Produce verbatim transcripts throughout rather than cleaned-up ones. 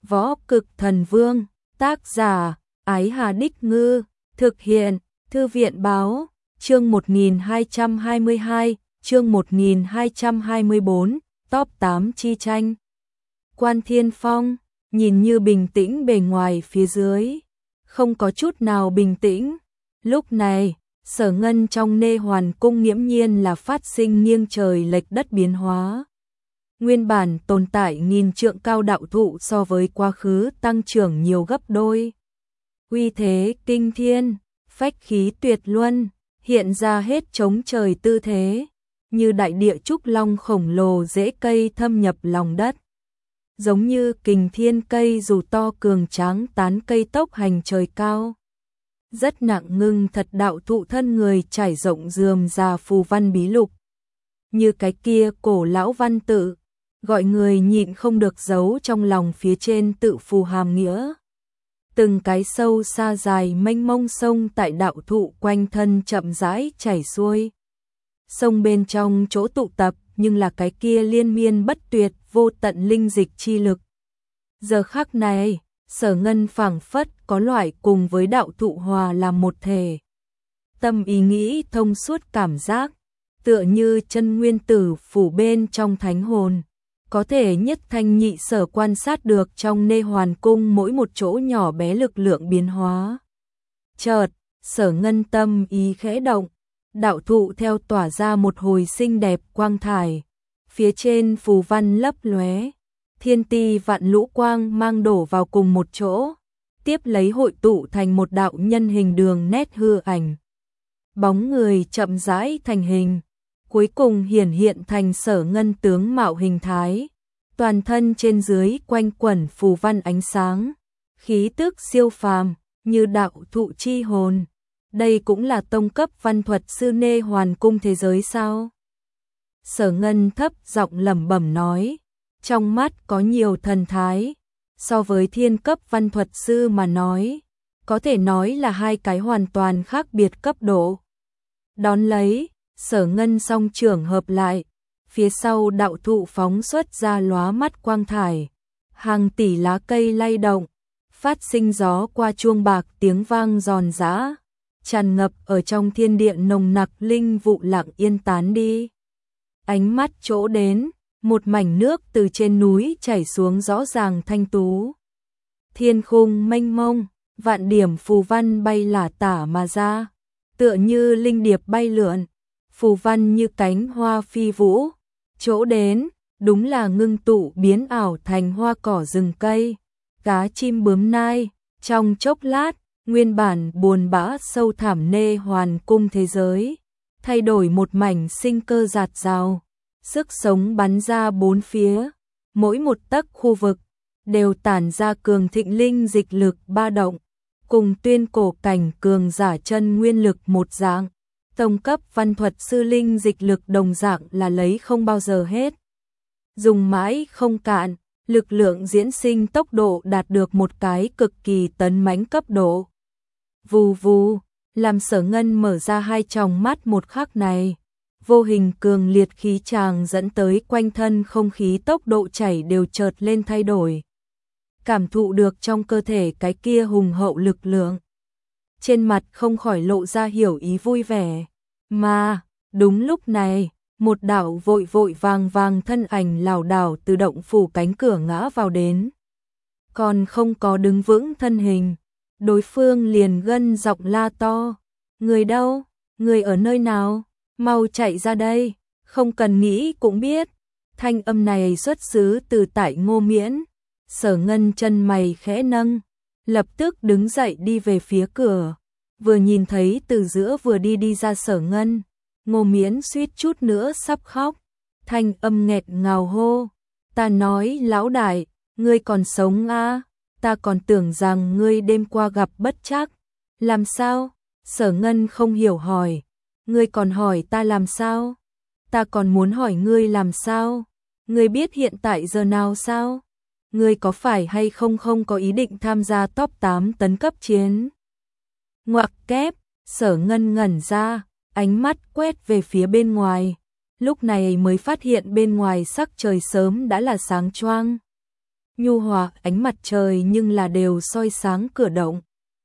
Võ Cực Thần Vương, tác giả, Ái Hà Đích Ngư, thực hiện, Thư viện Báo, chương một nghìn hai trăm hai mươi hai, chương một nghìn hai trăm hai mươi bốn, top tám chi tranh. Quan Thiên Phong, nhìn như bình tĩnh bề ngoài phía dưới, không có chút nào bình tĩnh. Lúc này, Sở Ngân trong Nê Hoàn Cung nghiễm nhiên là phát sinh nghiêng trời lệch đất biến hóa. Nguyên bản tồn tại nghìn trượng cao đạo thụ so với quá khứ tăng trưởng nhiều gấp đôi. Uy thế kinh thiên, phách khí tuyệt luân, hiện ra hết chống trời tư thế, như đại địa trúc long khổng lồ rễ cây thâm nhập lòng đất. Giống như kình thiên cây dù to cường tráng tán cây tốc hành trời cao. Rất nặng ngưng thật đạo thụ thân người trải rộng rườm rà phù văn bí lục. Như cái kia cổ lão văn tự, gọi người nhịn không được giấu trong lòng phía trên tự phù hàm nghĩa. Từng cái sâu xa dài mênh mông sông tại đạo thụ quanh thân chậm rãi chảy xuôi. Sông bên trong chỗ tụ tập nhưng là cái kia liên miên bất tuyệt vô tận linh dịch chi lực. Giờ khắc này, Sở Ngân phảng phất có loại cùng với đạo thụ hòa làm một thể. Tâm ý nghĩ thông suốt cảm giác, tựa như chân nguyên tử phủ bên trong thánh hồn. Có thể nhất thanh nhị sở quan sát được trong Nê Hoàn Cung mỗi một chỗ nhỏ bé lực lượng biến hóa. Chợt, Sở Ngân tâm ý khẽ động, đạo thụ theo tỏa ra một hồi xinh đẹp quang thải. Phía trên phù văn lấp lóe, thiên ti vạn lũ quang mang đổ vào cùng một chỗ, tiếp lấy hội tụ thành một đạo nhân hình đường nét hư ảnh. Bóng người chậm rãi thành hình, cuối cùng hiển hiện thành Sở Ngân tướng mạo hình thái, toàn thân trên dưới quanh quẩn phù văn ánh sáng, khí tức siêu phàm, như đạo thụ chi hồn. Đây cũng là tông cấp văn thuật sư Nê Hoàn Cung thế giới sao? Sở Ngân thấp giọng lẩm bẩm nói, trong mắt có nhiều thần thái, so với thiên cấp văn thuật sư mà nói, có thể nói là hai cái hoàn toàn khác biệt cấp độ. Đón lấy, Sở Ngân song trưởng hợp lại, phía sau đạo thụ phóng xuất ra lóa mắt quang thải, hàng tỷ lá cây lay động, phát sinh gió qua chuông bạc tiếng vang giòn giã, tràn ngập ở trong thiên địa nồng nặc linh vụ lặng yên tán đi. Ánh mắt chỗ đến, một mảnh nước từ trên núi chảy xuống rõ ràng thanh tú. Thiên khung mênh mông, vạn điểm phù văn bay lả tả mà ra, tựa như linh điệp bay lượn, phù văn như cánh hoa phi vũ. Chỗ đến, đúng là ngưng tụ biến ảo thành hoa cỏ rừng cây, cá chim bướm nai. Trong chốc lát, nguyên bản buồn bã sâu thẳm Nê Hoàn Cung thế giới, thay đổi một mảnh sinh cơ rạt rào, sức sống bắn ra bốn phía, mỗi một tấc khu vực đều tản ra cường thịnh linh dịch lực ba động, cùng tuyên cổ cảnh cường giả chân nguyên lực một dạng. Tông cấp văn thuật sư linh dịch lực đồng dạng là lấy không bao giờ hết. Dùng mãi không cạn, lực lượng diễn sinh tốc độ đạt được một cái cực kỳ tấn mãnh cấp độ. Vù vù, làm Sở Ngân mở ra hai tròng mắt một khắc này, vô hình cường liệt khí tràng dẫn tới quanh thân không khí tốc độ chảy đều chợt lên thay đổi. Cảm thụ được trong cơ thể cái kia hùng hậu lực lượng, trên mặt không khỏi lộ ra hiểu ý vui vẻ. Mà, đúng lúc này, một đạo vội vội vàng vàng thân ảnh lảo đảo từ động phủ cánh cửa ngã vào đến. Còn không có đứng vững thân hình, đối phương liền gân giọng la to. Người đâu? Người ở nơi nào? Mau chạy ra đây, không cần nghĩ cũng biết. Thanh âm này xuất xứ từ tại Ngô Miễn. Sở Ngân chân mày khẽ nâng, lập tức đứng dậy đi về phía cửa. Vừa nhìn thấy từ giữa vừa đi đi ra Sở Ngân, Ngô Miễn suýt chút nữa sắp khóc, thanh âm nghẹt ngào hô. Ta nói lão đại, ngươi còn sống à? Ta còn tưởng rằng ngươi đêm qua gặp bất trắc. Làm sao? Sở Ngân không hiểu hỏi. Ngươi còn hỏi ta làm sao? Ta còn muốn hỏi ngươi làm sao? Ngươi biết hiện tại giờ nào sao? Ngươi có phải hay không không có ý định tham gia top tám tấn cấp chiến? Ngoặc kép, Sở Ngân ngẩn ra, ánh mắt quét về phía bên ngoài, lúc này mới phát hiện bên ngoài sắc trời sớm đã là sáng choang. nhu hòa ánh mặt trời nhưng là đều soi sáng cửa động.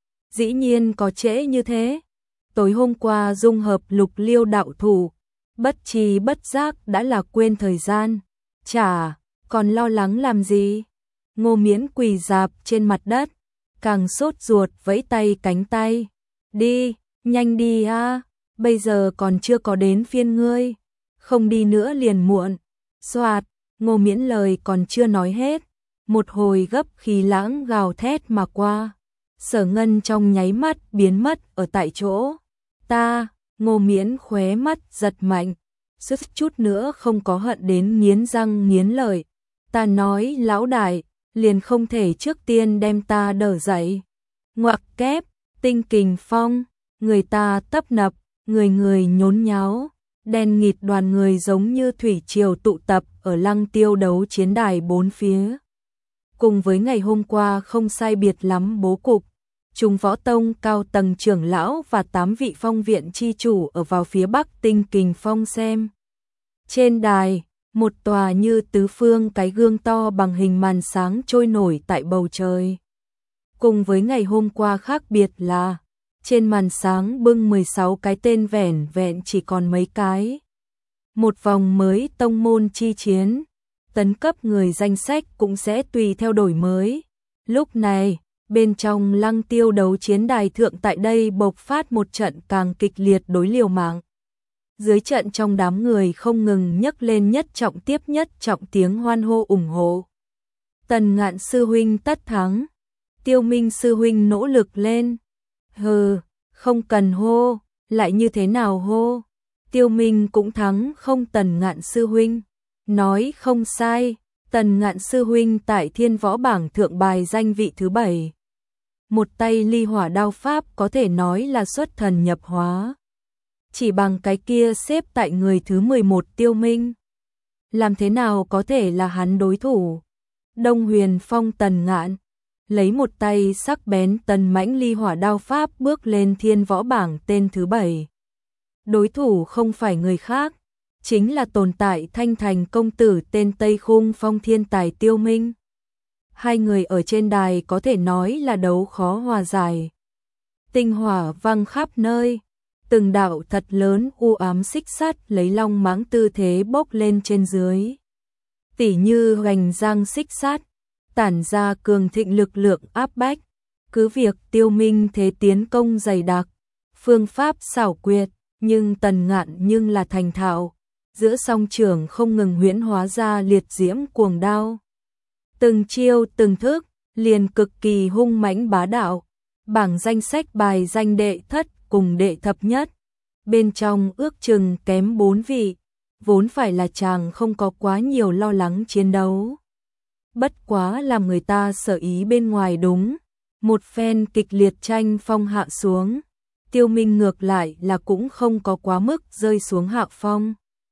Dĩ nhiên có trễ như thế. Tối hôm qua dung hợp lục liêu đạo thủ, bất tri bất giác đã là quên thời gian. Chả, còn lo lắng làm gì? Ngô Miễn quỳ rạp trên mặt đất, càng sốt ruột vẫy tay cánh tay. Đi, nhanh đi a, bây giờ còn chưa có đến phiên ngươi. Không đi nữa liền muộn. Soạt, Ngô Miễn lời còn chưa nói hết. Một hồi gấp khí lãng gào thét mà qua. Sở Ngân trong nháy mắt biến mất ở tại chỗ. Ta, Ngô Miễn khóe mắt giật mạnh. Suýt chút nữa không có hận đến nghiến răng nghiến lợi. Ta nói lão đại, liền không thể trước tiên đem ta đỡ dậy. Ngoặc kép, tinh kình phong, người ta tấp nập, người người nhốn nháo. Đen nghịt đoàn người giống như thủy triều tụ tập ở Lăng Tiêu đấu chiến đài bốn phía. Cùng với ngày hôm qua không sai biệt lắm bố cục, Trung Võ Tông cao tầng trưởng lão và tám vị phong viện chi chủ ở vào phía bắc tinh kình phong xem. Trên đài, một tòa như tứ phương cái gương to bằng hình màn sáng trôi nổi tại bầu trời. Cùng với ngày hôm qua khác biệt là, trên màn sáng bưng mười sáu cái tên vẻn vẹn chỉ còn mấy cái. Một vòng mới tông môn chi chiến, tấn cấp người danh sách cũng sẽ tùy theo đổi mới. Lúc này, bên trong Lăng Tiêu đấu chiến đài thượng tại đây bộc phát một trận càng kịch liệt đối liều mạng. Dưới trận trong đám người không ngừng nhấc lên nhất trọng tiếp nhất trọng tiếng hoan hô ủng hộ. Tần Ngạn sư huynh tất thắng, Tiêu Minh sư huynh nỗ lực lên. Hừ, không cần hô, lại như thế nào hô? Tiêu Minh cũng thắng không? Tần Ngạn sư huynh nói không sai, Tần Ngạn sư huynh tại Thiên Võ bảng thượng bài danh vị thứ bảy. Một tay ly hỏa đao pháp có thể nói là xuất thần nhập hóa. Chỉ bằng cái kia xếp tại người thứ mười một Tiêu Minh. Làm thế nào có thể là hắn đối thủ? Đông Huyền Phong Tần Ngạn lấy một tay sắc bén tần mãnh ly hỏa đao pháp bước lên Thiên Võ bảng tên thứ bảy. Đối thủ không phải người khác, chính là tồn tại Thanh Thành công tử tên Tây Khung Phong thiên tài Tiêu Minh. Hai người ở trên đài có thể nói là đấu khó hòa giải. Tinh hỏa văng khắp nơi, từng đạo thật lớn u ám xích sắt lấy long mãng tư thế bốc lên trên dưới. Tỉ như gành giang xích sắt, tản ra cường thịnh lực lượng áp bách. Cứ việc Tiêu Minh thế tiến công dày đặc, phương pháp xảo quyệt, nhưng Tần Ngạn nhưng là thành thạo. Giữa song trường không ngừng huyễn hóa ra liệt diễm cuồng đao. Từng chiêu từng thức, liền cực kỳ hung mãnh bá đạo. Bảng danh sách bài danh đệ thất cùng đệ thập nhất. Bên trong ước chừng kém bốn vị, vốn phải là chàng không có quá nhiều lo lắng chiến đấu. Bất quá làm người ta sợ ý bên ngoài đúng. Một phen kịch liệt tranh phong hạ xuống, Tiêu Minh ngược lại là cũng không có quá mức rơi xuống hạ phong.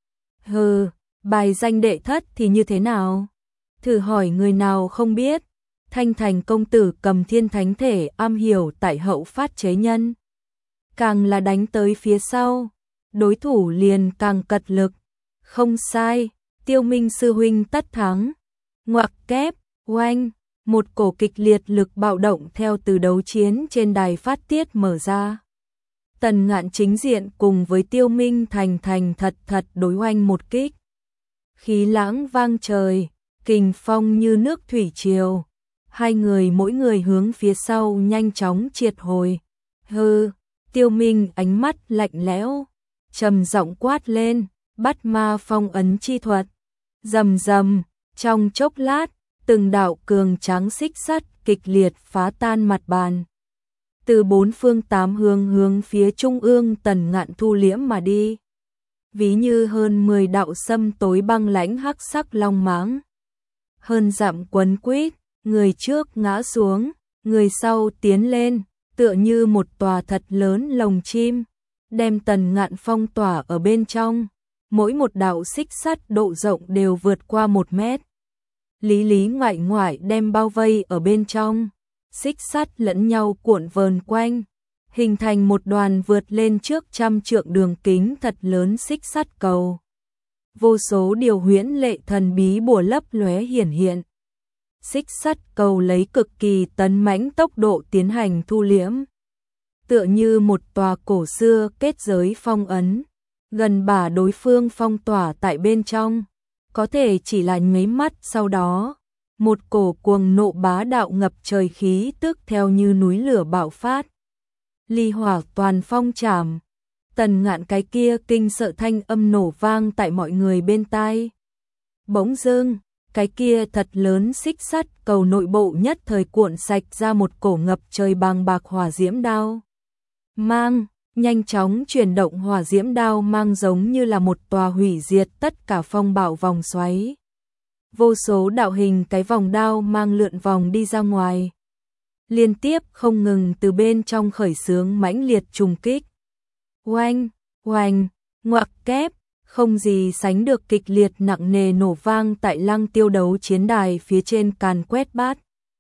Hừ, bài danh đệ thất thì như thế nào? Thử hỏi người nào không biết. Thanh Thành công tử cầm thiên thánh thể am hiểu tại hậu phát chế nhân. Càng là đánh tới phía sau, đối thủ liền càng cật lực. Không sai, Tiêu Minh sư huynh tất thắng. Ngoặc kép, oanh, một cổ kịch liệt lực bạo động theo từ đấu chiến trên đài phát tiết mở ra. Tần Ngạn chính diện cùng với Tiêu Minh thành thành thật thật đối oanh một kích. Khí lãng vang trời, kình phong như nước thủy triều. Hai người mỗi người hướng phía sau nhanh chóng triệt hồi. Hừ, Tiêu Minh ánh mắt lạnh lẽo, trầm giọng quát lên, bắt ma phong ấn chi thuật. Rầm rầm, trong chốc lát, từng đạo cường tráng xích sắt kịch liệt phá tan mặt bàn. Từ bốn phương tám hướng hướng phía trung ương Tần Ngạn thu liễm mà đi. Ví như hơn mười đạo sâm tối băng lãnh hắc sắc long mãng. Hơn dặm quấn quýt, người trước ngã xuống, người sau tiến lên, tựa như một tòa thật lớn lồng chim, đem Tần Ngạn phong tỏa ở bên trong. Mỗi một đạo xích sắt độ rộng đều vượt qua một mét. Lý lý ngoại ngoại đem bao vây ở bên trong. Xích sắt lẫn nhau cuộn vờn quanh, hình thành một đoàn vượt lên trước trăm trượng đường kính thật lớn xích sắt cầu. Vô số điều huyễn lệ thần bí bùa lấp lóe hiển hiện. xích sắt cầu lấy cực kỳ tấn mãnh tốc độ tiến hành thu liễm. Tựa như một tòa cổ xưa kết giới phong ấn, gần bả đối phương phong tỏa tại bên trong, có thể chỉ là nháy mắt sau đó, một cổ cuồng nộ bá đạo ngập trời khí tức theo như núi lửa bạo phát. Ly hỏa toàn phong trảm, Tần Ngạn cái kia kinh sợ thanh âm nổ vang tại mọi người bên tai. Bỗng dưng, cái kia thật lớn xích sắt cầu nội bộ nhất thời cuộn sạch ra một cổ ngập trời bàng bạc hỏa diễm đao mang, nhanh chóng chuyển động. Hỏa diễm đao mang giống như là một tòa hủy diệt tất cả phong bạo vòng xoáy. Vô số đạo hình cái vòng đao mang lượn vòng đi ra ngoài, liên tiếp không ngừng từ bên trong khởi xướng mãnh liệt trùng kích. Oanh, oanh, ngoặc kép, không gì sánh được kịch liệt nặng nề nổ vang tại Lăng Tiêu đấu chiến đài phía trên càn quét bát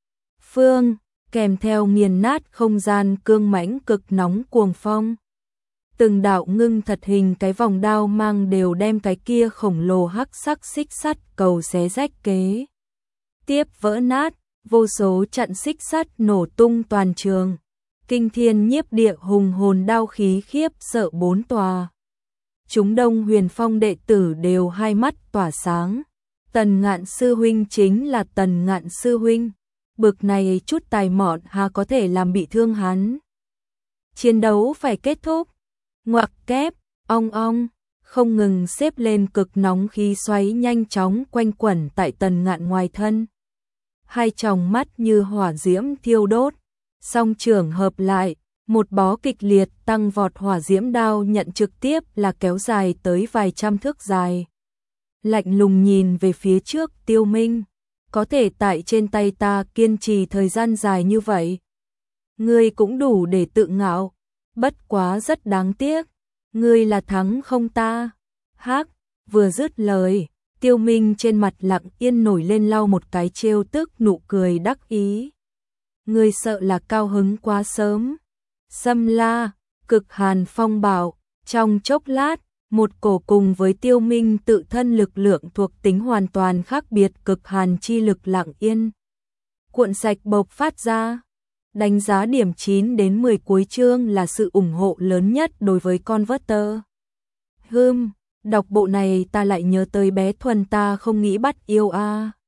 phương, kèm theo nghiền nát không gian cương mãnh cực nóng cuồng phong. Từng đạo ngưng thật hình cái vòng đao mang đều đem cái kia khổng lồ hắc sắc xích sắt cầu xé rách kế tiếp vỡ nát, vô số trận xích sắt nổ tung toàn trường. Kinh thiên nhiếp địa hùng hồn đao khí khiếp sợ bốn tòa. Chúng Đông Huyền Phong đệ tử đều hai mắt tỏa sáng. Tần Ngạn sư huynh chính là Tần Ngạn sư huynh, bực này chút tài mọn hà có thể làm bị thương hắn. Chiến đấu phải kết thúc. Ngoặc kép, ong ong, không ngừng xếp lên cực nóng khí xoáy nhanh chóng quanh quẩn tại Tần Ngạn ngoài thân. Hai tròng mắt như hỏa diễm thiêu đốt, song trưởng hợp lại, một bó kịch liệt tăng vọt hỏa diễm đao nhận trực tiếp là kéo dài tới vài trăm thước dài. Lạnh lùng nhìn về phía trước Tiêu Minh, có thể tại trên tay ta kiên trì thời gian dài như vậy, ngươi cũng đủ để tự ngạo, bất quá rất đáng tiếc, ngươi là thắng không ta. Hắc, vừa dứt lời, Tiêu Minh trên mặt lặng yên nổi lên lau một cái trêu tức nụ cười đắc ý. Ngươi sợ là cao hứng quá sớm. Xâm la, cực hàn phong bạo, trong chốc lát, một cổ cùng với Tiêu Minh tự thân lực lượng thuộc tính hoàn toàn khác biệt cực hàn chi lực lặng yên cuộn sạch bộc phát ra. Đánh giá điểm chín đến mười cuối chương là sự ủng hộ lớn nhất đối với Converter. Hừm, đọc bộ này ta lại nhớ tới bé Thuần ta không nghĩ bắt yêu a. À.